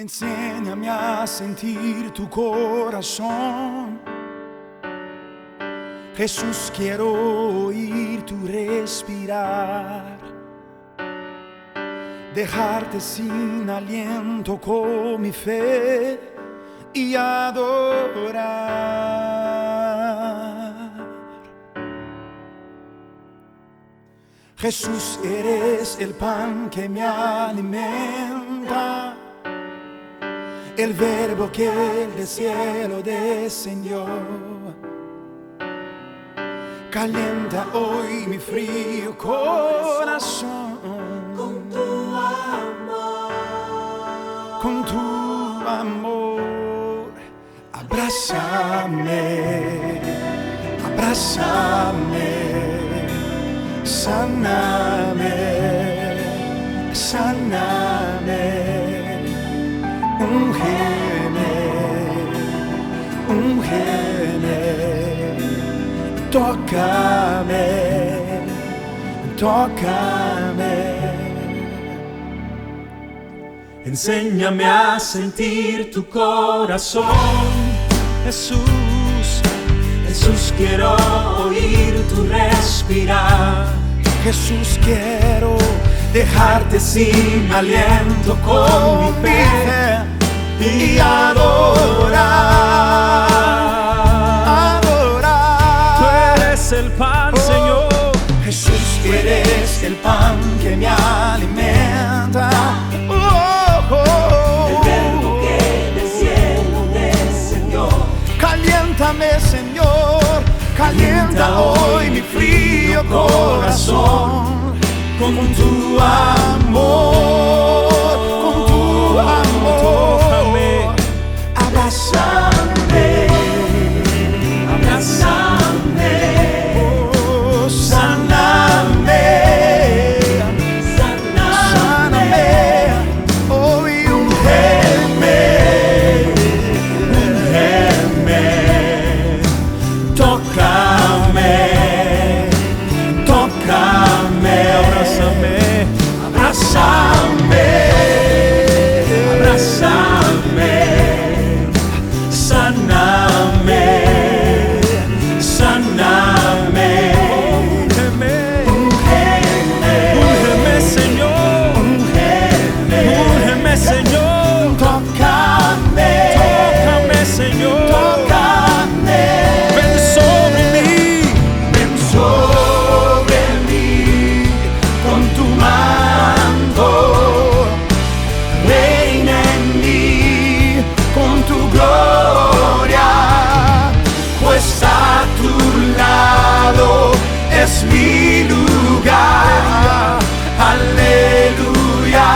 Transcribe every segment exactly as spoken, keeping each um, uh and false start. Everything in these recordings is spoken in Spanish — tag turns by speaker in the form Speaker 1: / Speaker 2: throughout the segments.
Speaker 1: Enséñame a sentir tu corazón. Jesús, quiero oír tu respirar, dejarte sin aliento con mi fe y adorar. Jesús, eres el pan que me alimenta, el verbo que del cielo descendió. Calienta hoy mi frío corazón
Speaker 2: con tu amor,
Speaker 1: con tu amor. Abrázame, abrázame, sáname, sáname, úngeme, úngeme, tócame, tócame.
Speaker 2: Enséñame a sentir tu corazón,
Speaker 1: Jesús,
Speaker 2: Jesús, quiero oír tu respirar.
Speaker 1: Jesús, quiero
Speaker 2: Dejarte sin aliento con mi fe y adorar.
Speaker 1: adorar.
Speaker 2: Tú eres el pan,
Speaker 1: Oh,
Speaker 2: Señor.
Speaker 1: Jesús, tú eres el pan que me alimenta. Oh, oh, oh.
Speaker 2: El verbo que del cielo descendió.
Speaker 1: Caliéntame, Señor, calienta hoy mi frío corazón con tu amor, con tu amor. Abrázame,
Speaker 2: Abrázame,
Speaker 1: oh, sáname, sáname, hoy ungeme,
Speaker 2: ungeme,
Speaker 1: tócame, tócame,
Speaker 2: abrázame,
Speaker 1: abrázame,
Speaker 2: abrázame,
Speaker 1: sáname, sáname,
Speaker 2: ungeme,
Speaker 1: ungeme,
Speaker 2: ungeme, Señor,
Speaker 1: ungeme,
Speaker 2: ungeme, Señor,
Speaker 1: tócame,
Speaker 2: tócame, Señor,
Speaker 1: tócame,
Speaker 2: ven sobre mí,
Speaker 1: ven sobre mí con tu manto, reina en mí con tu gloria, pues a tu lado es mi lugar. Aleluya,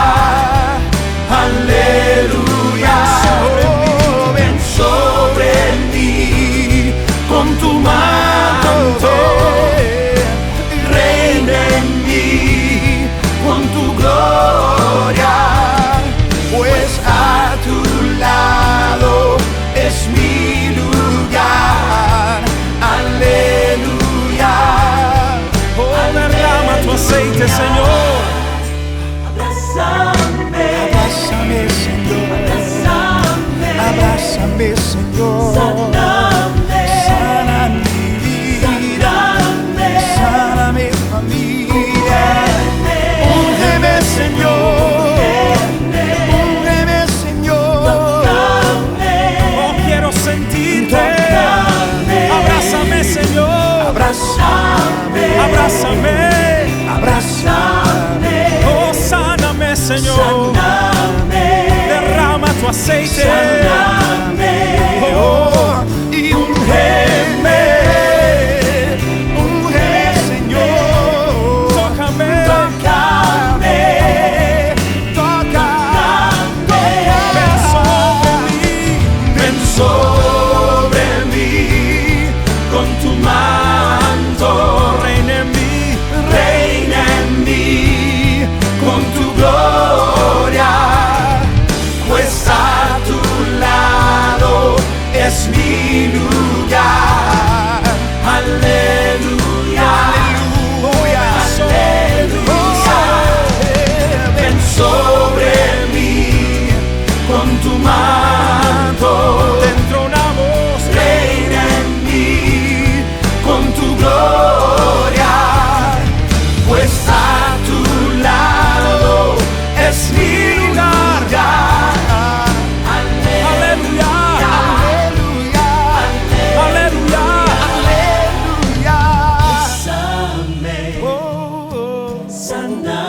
Speaker 1: aleluya. Oh, ven sobre mí con tu manto, reina en mí con tu gloria, pues a tu lado es mi lugar. Aleluya.
Speaker 2: oh, derrama tu aceite, Señor,
Speaker 1: Abrázame, abrázame, Señor, abrázame, Señor, sana mi vida, sana mi familia. Úngeme, Señor, úngeme, Señor,
Speaker 2: oh, quiero sentirte, abrázame, Señor,
Speaker 1: abrázame,
Speaker 2: abrázame,
Speaker 1: abrázame,
Speaker 2: oh, sáname, Señor,
Speaker 1: sáname,
Speaker 2: derrama tu aceite,
Speaker 1: sáname, oh, y ungeme, ungeme, Señor,
Speaker 2: tócame,
Speaker 1: tócame, tócame,
Speaker 2: ven sobre mí,
Speaker 1: ven sobre mí con tu manto,
Speaker 2: reina en mí,
Speaker 1: reina en mí con tu gloria, pues a tu con tu manto.
Speaker 3: te entronamos,
Speaker 1: Reina en mí con tu gloria, pues a tu lado es mi lugar.
Speaker 3: aleluya,
Speaker 1: Aleluya,
Speaker 3: aleluya.
Speaker 1: aleluya.
Speaker 2: Bésame,
Speaker 1: Oh, oh.
Speaker 2: sana